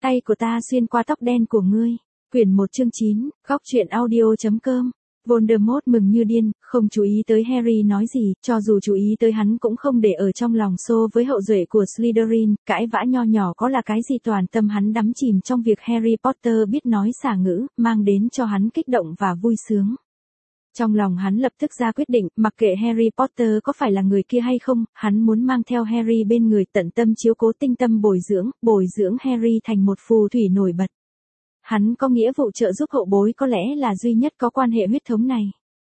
Tay của ta xuyên qua tóc đen của ngươi. Quyển 1 chương 9, góc truyện audio.com. Voldemort mừng như điên, không chú ý tới Harry nói gì, cho dù chú ý tới hắn cũng không để ở trong lòng. Xô với hậu duệ của Slytherin, cãi vã nho nhỏ có là cái gì, toàn tâm hắn đắm chìm trong việc Harry Potter biết nói xả ngữ, mang đến cho hắn kích động và vui sướng. Trong lòng hắn lập tức ra quyết định, mặc kệ Harry Potter có phải là người kia hay không, hắn muốn mang theo Harry bên người, tận tâm chiếu cố, tinh tâm bồi dưỡng Harry thành một phù thủy nổi bật. Hắn có nghĩa vụ trợ giúp hậu bối, có lẽ là duy nhất có quan hệ huyết thống này.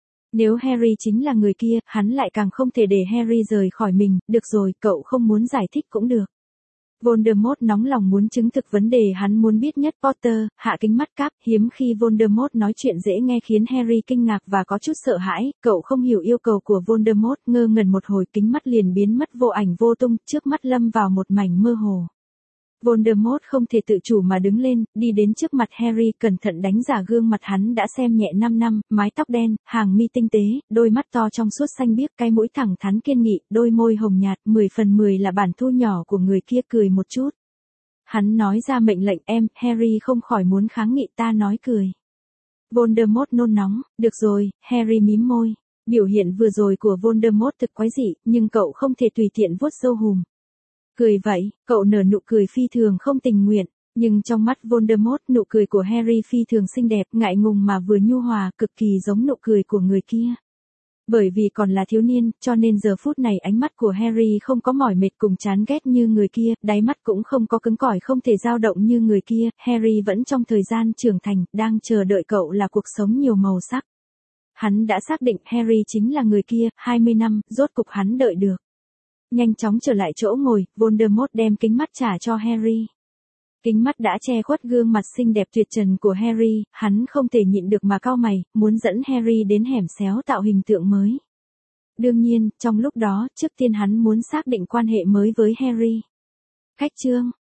Nếu Harry chính là người kia, hắn lại càng không thể để Harry rời khỏi mình. Được rồi, cậu không muốn giải thích cũng được. Voldemort nóng lòng muốn chứng thực vấn đề hắn muốn biết nhất. Potter, hạ kính mắt cáp, hiếm khi Voldemort nói chuyện dễ nghe khiến Harry kinh ngạc và có chút sợ hãi. Cậu không hiểu yêu cầu của Voldemort, ngơ ngẩn một hồi, kính mắt liền biến mất vô ảnh vô tung, trước mắt lâm vào một mảnh mơ hồ. Voldemort không thể tự chủ mà đứng lên, đi đến trước mặt Harry, cẩn thận đánh giá gương mặt hắn đã xem nhẹ 5 năm, mái tóc đen, hàng mi tinh tế, đôi mắt to trong suốt xanh biếc, cái mũi thẳng thắn kiên nghị, đôi môi hồng nhạt, 10 phần 10 là bản thu nhỏ của người kia. Cười một chút. Hắn nói ra mệnh lệnh. Em. Harry không khỏi muốn kháng nghị. Ta nói cười. Voldemort nôn nóng. Được rồi. Harry mím môi. Biểu hiện vừa rồi của Voldemort thực quái dị, nhưng cậu không thể tùy tiện vuốt râu hùm. Cười vậy, cậu nở nụ cười phi thường không tình nguyện, nhưng trong mắt Voldemort, nụ cười của Harry phi thường xinh đẹp, ngại ngùng mà vừa nhu hòa, cực kỳ giống nụ cười của người kia. Bởi vì còn là thiếu niên, cho nên giờ phút này ánh mắt của Harry không có mỏi mệt cùng chán ghét như người kia, đáy mắt cũng không có cứng cỏi không thể dao động như người kia. Harry vẫn trong thời gian trưởng thành, đang chờ đợi cậu là cuộc sống nhiều màu sắc. Hắn đã xác định Harry chính là người kia. 20 năm, rốt cục hắn đợi được. Nhanh chóng trở lại chỗ ngồi, Voldemort đem kính mắt trả cho Harry. Kính mắt đã che khuất gương mặt xinh đẹp tuyệt trần của Harry, hắn không thể nhịn được mà cau mày, muốn dẫn Harry đến hẻm xéo tạo hình tượng mới. Đương nhiên, trong lúc đó, trước tiên hắn muốn xác định quan hệ mới với Harry. Khách chương.